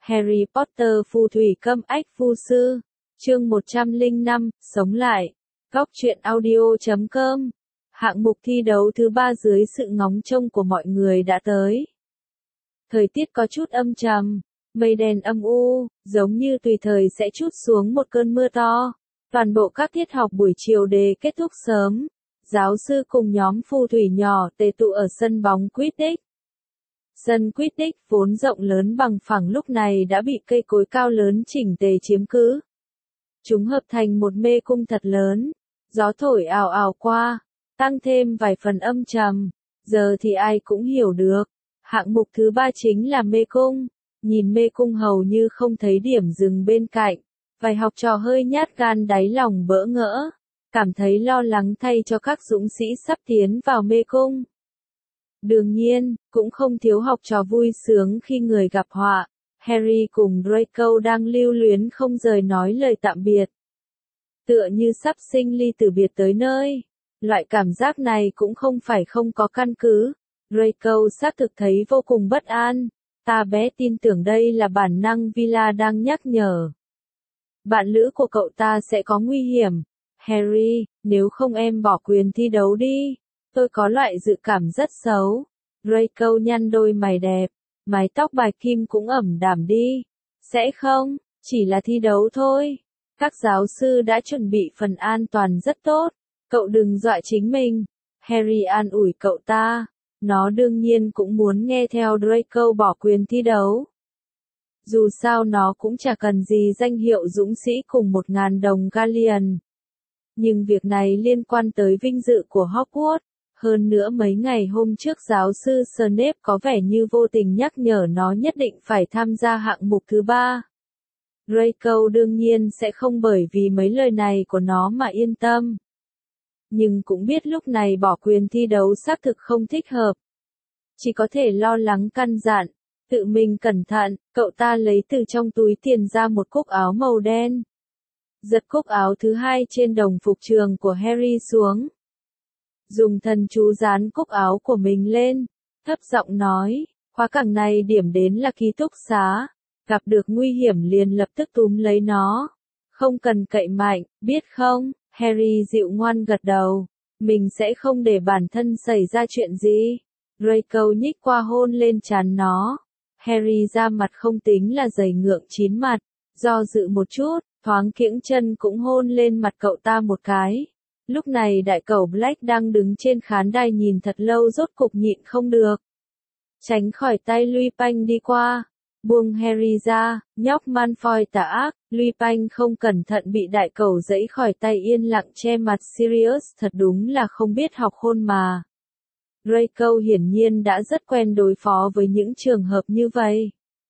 Harry Potter phù thủy câm ách phu sư. Chương 105, sống lại. Góc truyện audio.com. Hạng mục thi đấu thứ 3 dưới sự ngóng trông của mọi người đã tới. Thời tiết có chút âm trầm, mây đen âm u, giống như tùy thời sẽ trút xuống một cơn mưa to. Toàn bộ các tiết học buổi chiều đều kết thúc sớm. Giáo sư cùng nhóm phù thủy nhỏ tề tụ ở sân bóng Quidditch. Sân Quidditch vốn rộng lớn bằng phẳng lúc này đã bị cây cối cao lớn chỉnh tề chiếm cứ. Chúng hợp thành một mê cung thật lớn. Gió thổi ào ào qua, tăng thêm vài phần âm trầm. Giờ thì ai cũng hiểu được. Hạng mục thứ 3 chính là mê cung. Nhìn mê cung hầu như không thấy điểm dừng bên cạnh. Vài học trò hơi nhát gan đáy lòng bỡ ngỡ. Cảm thấy lo lắng thay cho các dũng sĩ sắp tiến vào mê cung. Đương nhiên, cũng không thiếu học trò vui sướng khi người gặp họa. Harry cùng Draco đang lưu luyến không rời nói lời tạm biệt. Tựa như sắp sinh ly từ biệt tới nơi. Loại cảm giác này cũng không phải không có căn cứ. Draco xác thực thấy vô cùng bất an. Ta bé tin tưởng đây là bản năng Villa đang nhắc nhở. Bạn lữ của cậu ta sẽ có nguy hiểm. Harry, nếu không em bỏ quyền thi đấu đi. Tôi có loại dự cảm rất xấu. Draco nhăn đôi mày đẹp. Mái tóc bạch kim cũng ẩm đảm đi. Sẽ không, chỉ là thi đấu thôi. Các giáo sư đã chuẩn bị phần an toàn rất tốt. Cậu đừng dọa chính mình. Harry an ủi cậu ta. Nó đương nhiên cũng muốn nghe theo Draco bỏ quyền thi đấu. Dù sao nó cũng chả cần gì danh hiệu dũng sĩ cùng 1.000 đồng galleon. Nhưng việc này liên quan tới vinh dự của Hogwarts. Hơn nữa mấy ngày hôm trước giáo sư Snape có vẻ như vô tình nhắc nhở nó nhất định phải tham gia hạng mục thứ 3. Draco đương nhiên sẽ không bởi vì mấy lời này của nó mà yên tâm. Nhưng cũng biết lúc này bỏ quyền thi đấu xác thực không thích hợp. Chỉ có thể lo lắng căn dặn, tự mình cẩn thận, cậu ta lấy từ trong túi tiền ra một cúc áo màu đen. Giật cúc áo thứ 2 trên đồng phục trường của Harry xuống. Dùng thần chú dán cúc áo của mình lên, thấp giọng nói, khóa cảng này điểm đến là ký túc xá, gặp được nguy hiểm liền lập tức túm lấy nó. Không cần cậy mạnh, biết không? Harry dịu ngoan gật đầu, mình sẽ không để bản thân xảy ra chuyện gì. Draco nhích qua hôn lên trán nó. Harry ra mặt không tính là dày ngượng chín mặt, do dự một chút, thoáng kiễng chân cũng hôn lên mặt cậu ta một cái. Lúc này đại cẩu Black đang đứng trên khán đài nhìn thật lâu rốt cục nhịn không được. Tránh khỏi tay Lupin đi qua, buông Harry ra, nhóc Malfoy tà ác, Lupin không cẩn thận bị đại cẩu giãy khỏi tay yên lặng che mặt Sirius thật đúng là không biết học hôn mà. Draco hiển nhiên đã rất quen đối phó với những trường hợp như vậy.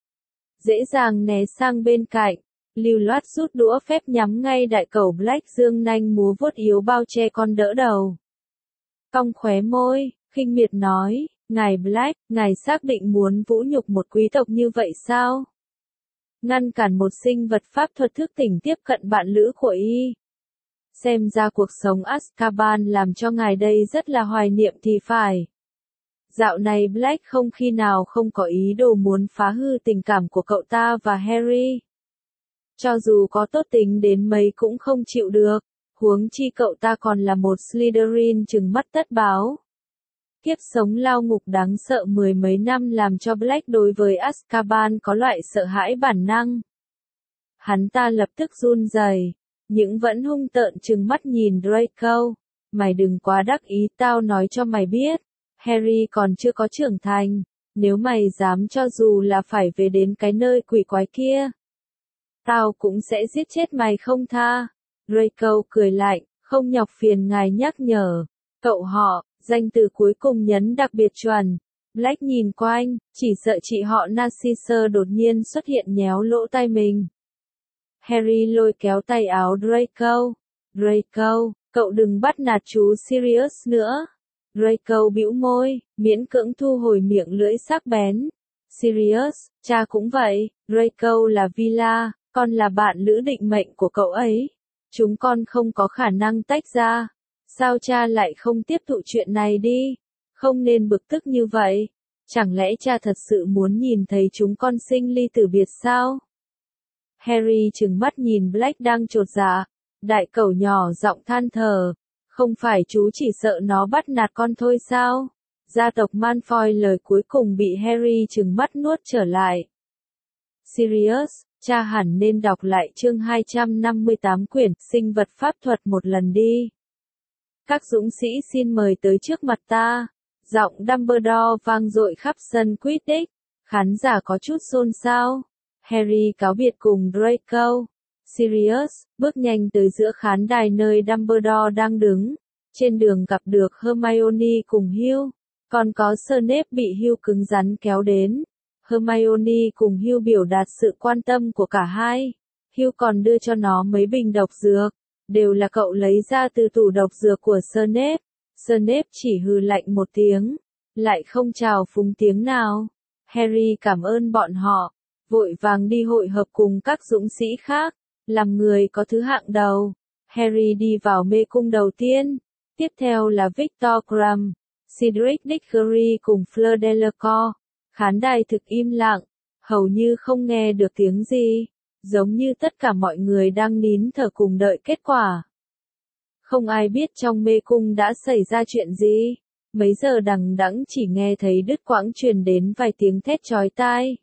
Dễ dàng né sang bên cạnh. Lưu loát rút đũa phép nhắm ngay đại cẩu Black dương nanh múa vuốt yếu bao che con đỡ đầu. Cong khóe môi, khinh miệt nói, ngài Black, ngài xác định muốn vũ nhục một quý tộc như vậy sao? Ngăn cản một sinh vật pháp thuật thức tỉnh tiếp cận bạn lữ của y. Xem ra cuộc sống Azkaban làm cho ngài đây rất là hoài niệm thì phải. Dạo này Black không khi nào không có ý đồ muốn phá hư tình cảm của cậu ta và Harry. Cho dù có tốt tính đến mấy cũng không chịu được, huống chi cậu ta còn là một Slytherin trừng mắt tất báo. Kiếp sống lao ngục đáng sợ mười mấy năm làm cho Black đối với Azkaban có loại sợ hãi bản năng. Hắn ta lập tức run rẩy, nhưng vẫn hung tợn trừng mắt nhìn Draco. Mày đừng quá đắc ý, tao nói cho mày biết, Harry còn chưa có trưởng thành, nếu mày dám cho dù là phải về đến cái nơi quỷ quái kia. Tao cũng sẽ giết chết mày không tha. Draco cười lạnh, không nhọc phiền ngài nhắc nhở. Cậu họ, danh từ cuối cùng nhấn đặc biệt chuẩn. Black nhìn quanh, chỉ sợ chị họ Narcissa đột nhiên xuất hiện nhéo lỗ tai mình. Harry lôi kéo tay áo Draco. Draco, cậu đừng bắt nạt chú Sirius nữa. Draco bĩu môi, miễn cưỡng thu hồi miệng lưỡi sắc bén. Sirius, cha cũng vậy, Draco là Villa. Con là bạn lữ định mệnh của cậu ấy. Chúng con không có khả năng tách ra. Sao cha lại không tiếp thụ chuyện này đi? Không nên bực tức như vậy. Chẳng lẽ cha thật sự muốn nhìn thấy chúng con sinh ly tử biệt sao? Harry trừng mắt nhìn Black đang chột dạ. Đại cẩu nhỏ giọng than thở. Không phải chú chỉ sợ nó bắt nạt con thôi sao? Gia tộc Malfoy lời cuối cùng bị Harry trừng mắt nuốt trở lại. Sirius, cha hẳn nên đọc lại chương 258 quyển sinh vật pháp thuật một lần đi. Các dũng sĩ xin mời tới trước mặt ta. Giọng Dumbledore vang dội khắp sân Quidditch. Khán giả có chút xôn xao. Harry cáo biệt cùng Draco. Sirius bước nhanh tới giữa khán đài nơi Dumbledore đang đứng. Trên đường gặp được Hermione cùng Hugh. Còn có Snape bị Hugh cứng rắn kéo đến. Hermione cùng Hugh biểu đạt sự quan tâm của cả hai. Hugh còn đưa cho nó mấy bình độc dược. Đều là cậu lấy ra từ tủ độc dược của Snape. Snape chỉ hừ lạnh một tiếng. Lại không chào phúng tiếng nào. Harry cảm ơn bọn họ. Vội vàng đi hội hợp cùng các dũng sĩ khác. Làm người có thứ hạng đầu. Harry đi vào mê cung đầu tiên. Tiếp theo là Victor Krum, Cedric Diggory cùng Fleur Delacour. Khán đài thực im lặng. Hầu như không nghe được tiếng gì. Giống như tất cả mọi người đang nín thở cùng đợi kết quả. Không ai biết trong mê cung đã xảy ra chuyện gì. Mấy giờ đằng đẵng chỉ nghe thấy đứt quãng truyền đến vài tiếng thét chói tai.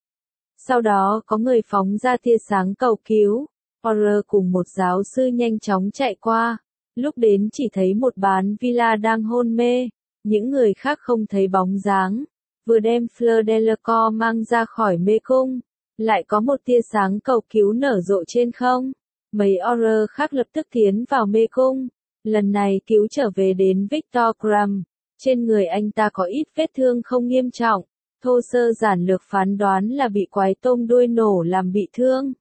Sau đó có người phóng ra tia sáng cầu cứu. Potter cùng một giáo sư nhanh chóng chạy qua. Lúc đến chỉ thấy một bán villa đang hôn mê. Những người khác không thấy bóng dáng. Vừa đem Fleur Delacour mang ra khỏi mê cung. Lại có một tia sáng cầu cứu nở rộ trên không. Mấy Auror khác lập tức tiến vào mê cung. Lần này cứu trở về đến Victor Krum. Trên người anh ta có ít vết thương không nghiêm trọng. Thô sơ giản lược phán đoán là bị quái tôm đuôi nổ làm bị thương.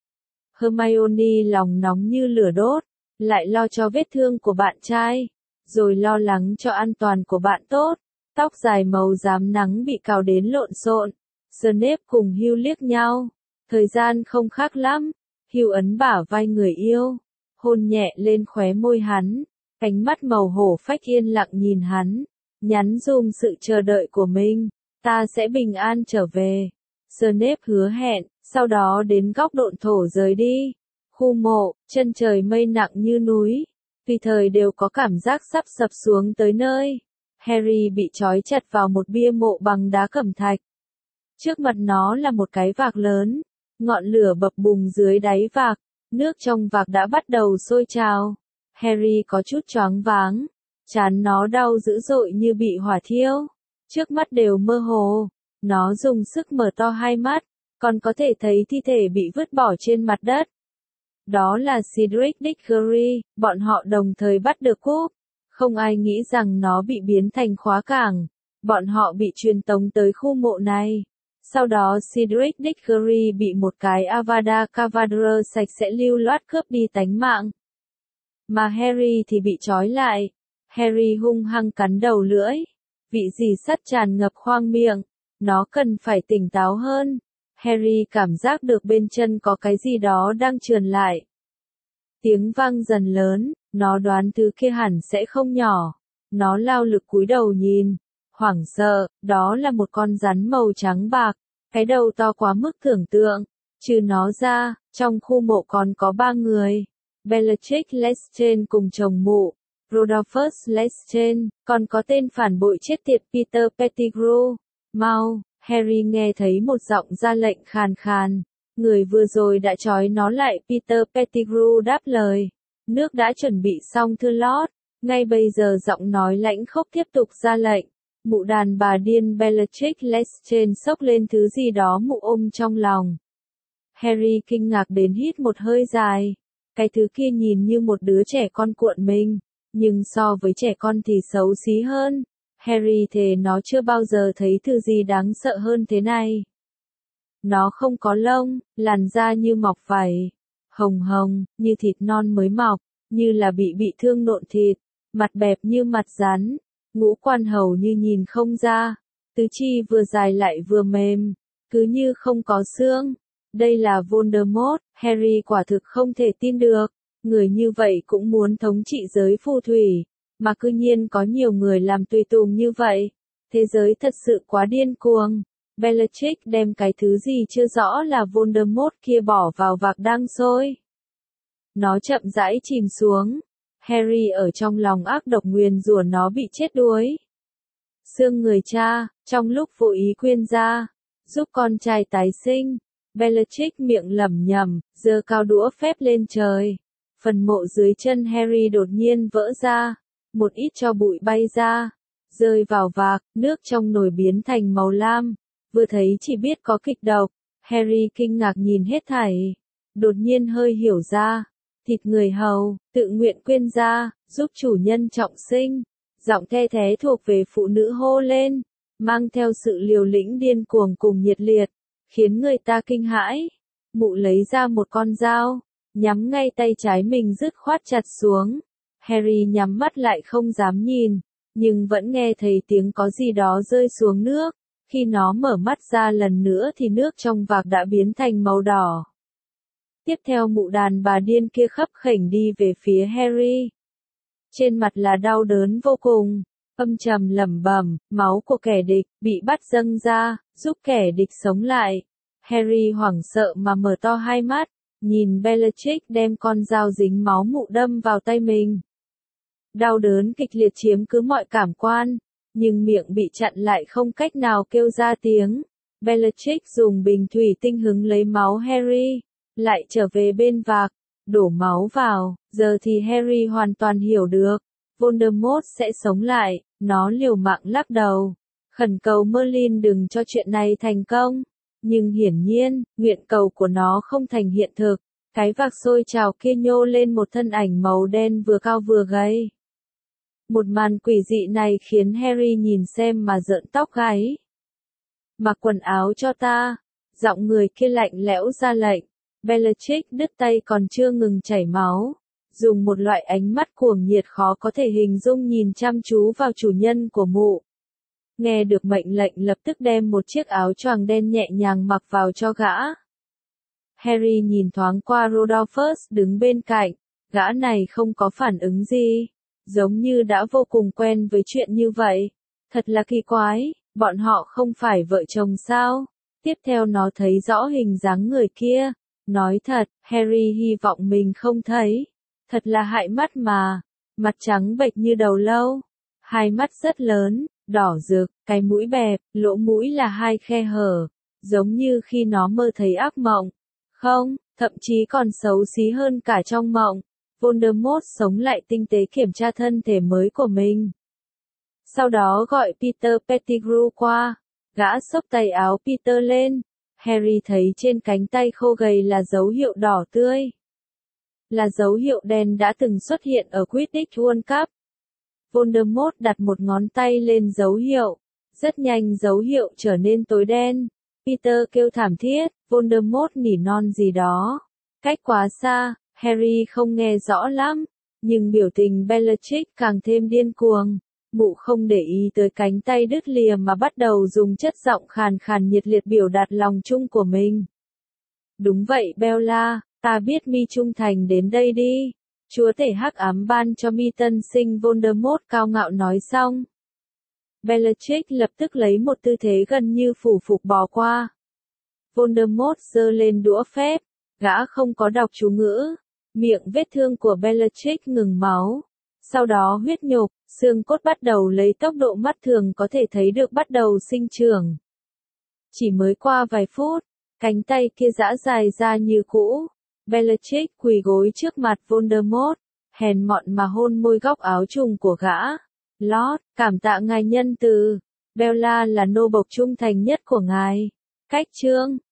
Hermione lòng nóng như lửa đốt. Lại lo cho vết thương của bạn trai. Rồi lo lắng cho an toàn của bạn tốt. Tóc dài màu rám nắng bị cào đến lộn xộn. Snape cùng Hugh liếc nhau. Thời gian không khác lắm. Hugh ấn bả vai người yêu. Hôn nhẹ lên khóe môi hắn. Cánh mắt màu hổ phách yên lặng nhìn hắn. Nhắn dùm sự chờ đợi của mình. Ta sẽ bình an trở về. Snape hứa hẹn. Sau đó đến góc độn thổ rời đi. Khu mộ, chân trời mây nặng như núi. Tùy thời đều có cảm giác sắp sập xuống tới nơi. Harry bị trói chặt vào một bia mộ bằng đá cẩm thạch. Trước mặt nó là một cái vạc lớn. Ngọn lửa bập bùng dưới đáy vạc. Nước trong vạc đã bắt đầu sôi trào. Harry có chút choáng váng. Trán nó đau dữ dội như bị hỏa thiêu. Trước mắt đều mơ hồ. Nó dùng sức mở to hai mắt. Còn có thể thấy thi thể bị vứt bỏ trên mặt đất. Đó là Cedric Diggory. Bọn họ đồng thời bắt được cúp. Không ai nghĩ rằng nó bị biến thành khóa cảng. Bọn họ bị truyền tống tới khu mộ này. Sau đó Cedric Diggory bị một cái Avada Kedavra sạch sẽ lưu loát cướp đi tánh mạng. Mà Harry thì bị trói lại. Harry hung hăng cắn đầu lưỡi. Vị rỉ sắt tràn ngập khoang miệng. Nó cần phải tỉnh táo hơn. Harry cảm giác được bên chân có cái gì đó đang trườn lại. Tiếng vang dần lớn, nó đoán thứ kia hẳn sẽ không nhỏ. Nó lao lực cúi đầu nhìn. Hoảng sợ, đó là một con rắn màu trắng bạc. Cái đầu to quá mức tưởng tượng. Trừ nó ra, trong khu mộ còn có 3 người. Bellatrix Lestrange cùng chồng mụ. Rodolphus Lestrange, còn có tên phản bội chết tiệt Peter Pettigrew. Mau, Harry nghe thấy một giọng ra lệnh khàn khàn. Người vừa rồi đã trói nó lại. Peter Pettigrew đáp lời. Nước đã chuẩn bị xong thưa Lord. Ngay bây giờ giọng nói lãnh khốc tiếp tục ra lệnh. Mụ đàn bà điên Bellatrix Lestrange xốc lên thứ gì đó mụ ôm trong lòng. Harry kinh ngạc đến hít một hơi dài. Cái thứ kia nhìn như một đứa trẻ con cuộn mình. Nhưng so với trẻ con thì xấu xí hơn. Harry thề nó chưa bao giờ thấy thứ gì đáng sợ hơn thế này. Nó không có lông, làn da như mọc vảy. Hồng hồng, như thịt non mới mọc, như là bị thương nộn thịt. Mặt bẹp như mặt rắn. Ngũ quan hầu như nhìn không ra. Tứ chi vừa dài lại vừa mềm. Cứ như không có xương. Đây là Voldemort. Harry quả thực không thể tin được. Người như vậy cũng muốn thống trị giới phù thủy. Mà cư nhiên có nhiều người làm tùy tùng như vậy. Thế giới thật sự quá điên cuồng. Bellatrix đem cái thứ gì chưa rõ là Voldemort kia bỏ vào vạc đang sôi. Nó chậm rãi chìm xuống. Harry ở trong lòng ác độc nguyền rủa nó bị chết đuối. Xương người cha, trong lúc vô ý khuyên ra, giúp con trai tái sinh. Bellatrix miệng lẩm nhẩm, giơ cao đũa phép lên trời. Phần mộ dưới chân Harry đột nhiên vỡ ra. Một ít tro bụi bay ra, rơi vào vạc, nước trong nồi biến thành màu lam. Vừa thấy chỉ biết có kịch độc. Harry kinh ngạc nhìn hết thảy. Đột nhiên hơi hiểu ra. Thịt người hầu, tự nguyện quyên ra, giúp chủ nhân trọng sinh. Giọng the thế thuộc về phụ nữ hô lên, mang theo sự liều lĩnh điên cuồng cùng nhiệt liệt, khiến người ta kinh hãi. Mụ lấy ra một con dao, nhắm ngay tay trái mình dứt khoát chặt xuống. Harry nhắm mắt lại không dám nhìn, nhưng vẫn nghe thấy tiếng có gì đó rơi xuống nước. Khi nó mở mắt ra lần nữa thì nước trong vạc đã biến thành màu đỏ. Tiếp theo mụ đàn bà điên kia khấp khểnh đi về phía Harry. Trên mặt là đau đớn vô cùng, âm trầm lẩm bẩm, máu của kẻ địch bị bắt dâng ra, giúp kẻ địch sống lại. Harry hoảng sợ mà mở to hai mắt, nhìn Bellatrix đem con dao dính máu mụ đâm vào tay mình. Đau đớn kịch liệt chiếm cứ mọi cảm quan, nhưng miệng bị chặn lại không cách nào kêu ra tiếng. Bellatrix dùng bình thủy tinh hứng lấy máu Harry, lại trở về bên vạc, đổ máu vào. Giờ thì Harry hoàn toàn hiểu được, Voldemort sẽ sống lại. Nó liều mạng lắc đầu, khẩn cầu Merlin đừng cho chuyện này thành công. Nhưng hiển nhiên, nguyện cầu của nó không thành hiện thực. Cái vạc sôi trào kia nhô lên một thân ảnh màu đen vừa cao vừa gầy. Một màn quỷ dị này khiến Harry nhìn xem mà rợn tóc gáy. Mặc quần áo cho ta, giọng người kia lạnh lẽo ra lệnh. Bellatrix đứt tay còn chưa ngừng chảy máu, dùng một loại ánh mắt cuồng nhiệt khó có thể hình dung nhìn chăm chú vào chủ nhân của mụ. Nghe được mệnh lệnh lập tức đem một chiếc áo choàng đen nhẹ nhàng mặc vào cho gã. Harry nhìn thoáng qua Rodolphus đứng bên cạnh, gã này không có phản ứng gì, giống như đã vô cùng quen với chuyện như vậy. Thật là kỳ quái, bọn họ không phải vợ chồng sao? Tiếp theo nó thấy rõ hình dáng người kia. Nói thật, Harry hy vọng mình không thấy. Thật là hại mắt mà. Mặt trắng bệch như đầu lâu. Hai mắt rất lớn, đỏ rực, cái mũi bẹp, lỗ mũi là hai khe hở. Giống như khi nó mơ thấy ác mộng. Không, thậm chí còn xấu xí hơn cả trong mộng. Voldemort sống lại tinh tế kiểm tra thân thể mới của mình. Sau đó gọi Peter Pettigrew qua. Gã xốc tay áo Peter lên. Harry thấy trên cánh tay khô gầy là dấu hiệu đỏ tươi. Là dấu hiệu đen đã từng xuất hiện ở Quidditch World Cup. Voldemort đặt một ngón tay lên dấu hiệu. Rất nhanh dấu hiệu trở nên tối đen. Peter kêu thảm thiết, Voldemort nỉ non gì đó. Cách quá xa, Harry không nghe rõ lắm. Nhưng biểu tình Bellatrix càng thêm điên cuồng. Mụ không để ý tới cánh tay đứt lìa mà bắt đầu dùng chất giọng khàn khàn nhiệt liệt biểu đạt lòng chung của mình. Đúng vậy Bella, ta biết mi trung thành đến đây đi. Chúa tể hắc ám ban cho mi tân sinh Voldemort cao ngạo nói xong. Bellatrix lập tức lấy một tư thế gần như phủ phục bò qua. Voldemort giơ lên đũa phép, gã không có đọc chú ngữ. Miệng vết thương của Bellatrix ngừng máu. Sau đó huyết nhục, xương cốt bắt đầu lấy tốc độ mắt thường có thể thấy được bắt đầu sinh trưởng. Chỉ mới qua vài phút, cánh tay kia giã dài ra như cũ. Bellatrix quỳ gối trước mặt Voldemort, hèn mọn mà hôn môi góc áo trùng của gã. Lord, cảm tạ ngài nhân từ. Bella là nô bộc trung thành nhất của ngài. Cách chương